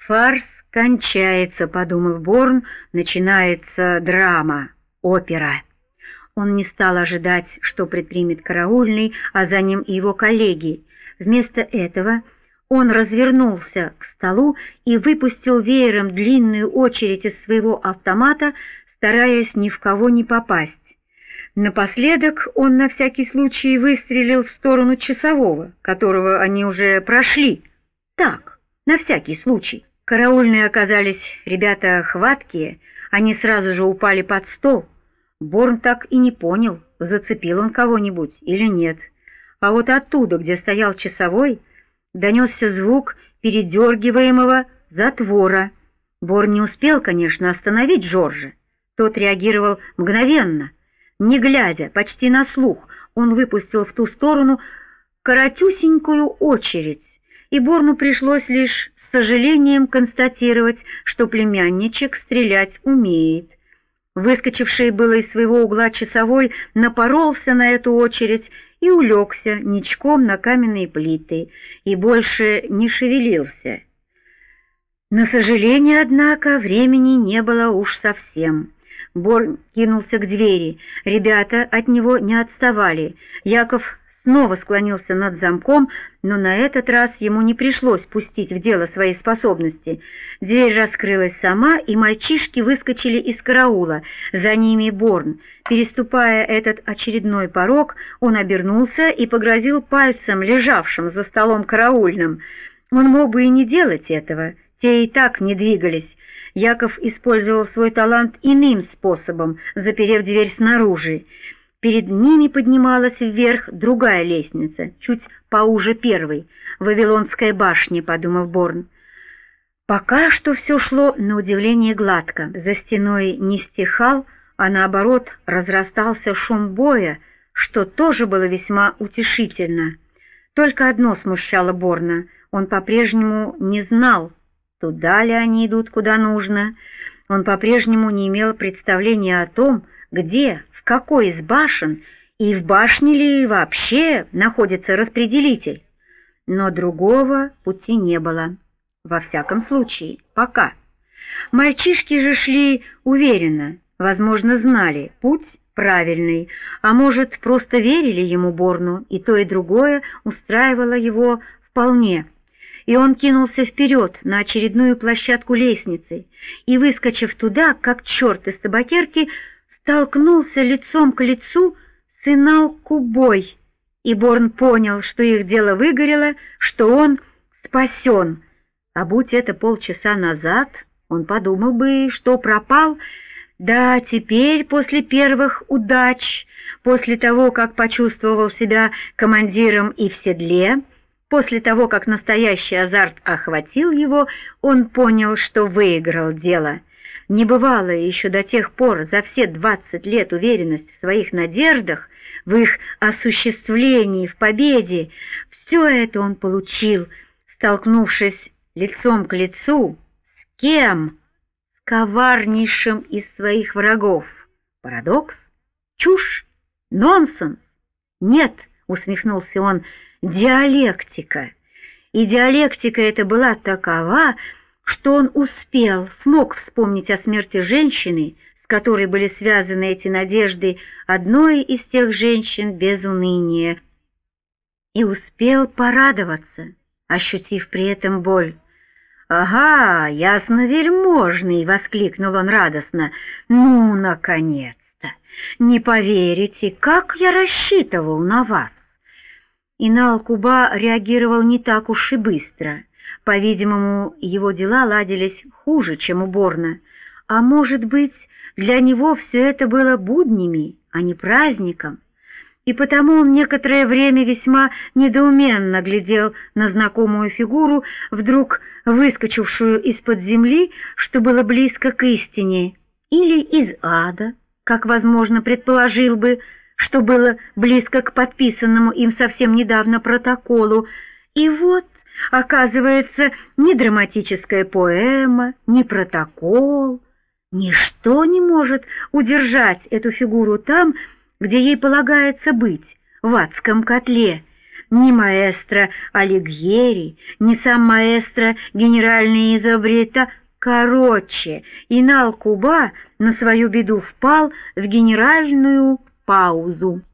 «Фарс кончается», — подумал Борн, — «начинается драма, опера». Он не стал ожидать, что предпримет караульный, а за ним и его коллеги. Вместо этого он развернулся к столу и выпустил веером длинную очередь из своего автомата, стараясь ни в кого не попасть. Напоследок он на всякий случай выстрелил в сторону часового, которого они уже прошли. Так, на всякий случай. Караульные оказались ребята хваткие, они сразу же упали под стол. Борн так и не понял, зацепил он кого-нибудь или нет. А вот оттуда, где стоял часовой, донесся звук передергиваемого затвора. Борн не успел, конечно, остановить Жоржа. Тот реагировал мгновенно. Не глядя, почти на слух, он выпустил в ту сторону коротюсенькую очередь, и Борну пришлось лишь с сожалением констатировать, что племянничек стрелять умеет. Выскочивший было из своего угла часовой напоролся на эту очередь и улегся ничком на каменные плиты, и больше не шевелился. На сожаление, однако, времени не было уж совсем. Борн кинулся к двери, ребята от него не отставали. Яков снова склонился над замком, но на этот раз ему не пришлось пустить в дело свои способности. Дверь раскрылась сама, и мальчишки выскочили из караула. За ними Борн. Переступая этот очередной порог, он обернулся и погрозил пальцем лежавшим за столом караульным. Он мог бы и не делать этого, те и так не двигались. Яков использовал свой талант иным способом, заперев дверь снаружи. Перед ними поднималась вверх другая лестница, чуть поуже первой. «Вавилонская башня», — подумал Борн. Пока что все шло на удивление гладко. За стеной не стихал, а наоборот разрастался шум боя, что тоже было весьма утешительно. Только одно смущало Борна: он по-прежнему не знал, туда ли они идут, куда нужно. Он по-прежнему не имел представления о том, где, в какой из башен, и в башне ли вообще находится распределитель. Но другого пути не было. Во всяком случае, пока. Мальчишки же шли уверенно, возможно, знали, путь правильный, а может, просто верили ему, Борну, и то, и другое устраивало его вполне. И он кинулся вперед на очередную площадку лестницы и, выскочив туда, как черт из табакерки, столкнулся лицом к лицу с Инал-Кубой, и Борн понял, что их дело выгорело, что он спасен. А будь это полчаса назад, он подумал бы, что пропал. Да, теперь, после первых удач, после того, как почувствовал себя командиром и в седле, после того, как настоящий азарт охватил его, он понял, что выиграл дело. Небывалая еще до тех пор за все 20 лет уверенность в своих надеждах, в их осуществлении, в победе, все это он получил, столкнувшись лицом к лицу с кем? С коварнейшим из своих врагов. Парадокс? Чушь? Нонсенс? Нет, усмехнулся он, диалектика. И диалектика эта была такова, что он смог вспомнить о смерти женщины, с которой были связаны эти надежды, одной из тех женщин без уныния, и успел порадоваться, ощутив при этом боль. «Ага, ясновельможный!» — воскликнул он радостно. «Ну, наконец-то! Не поверите, как я рассчитывал на вас!» Инал-Куба реагировал не так уж и быстро. По-видимому, его дела ладились хуже, чем у Борна. А может быть, для него все это было буднями, а не праздником. И потому он некоторое время весьма недоуменно глядел на знакомую фигуру, вдруг выскочившую из-под земли, что было близко к истине, или из ада, как, возможно, предположил бы, что было близко к подписанному им совсем недавно протоколу. И вот, оказывается, ни драматическая поэма, ни протокол, ничто не может удержать эту фигуру там, где ей полагается быть, в адском котле. ни маэстро Алигьери, ни сам маэстро генеральный изобрета. Короче, Инал Куба на свою беду впал в генеральную паузу.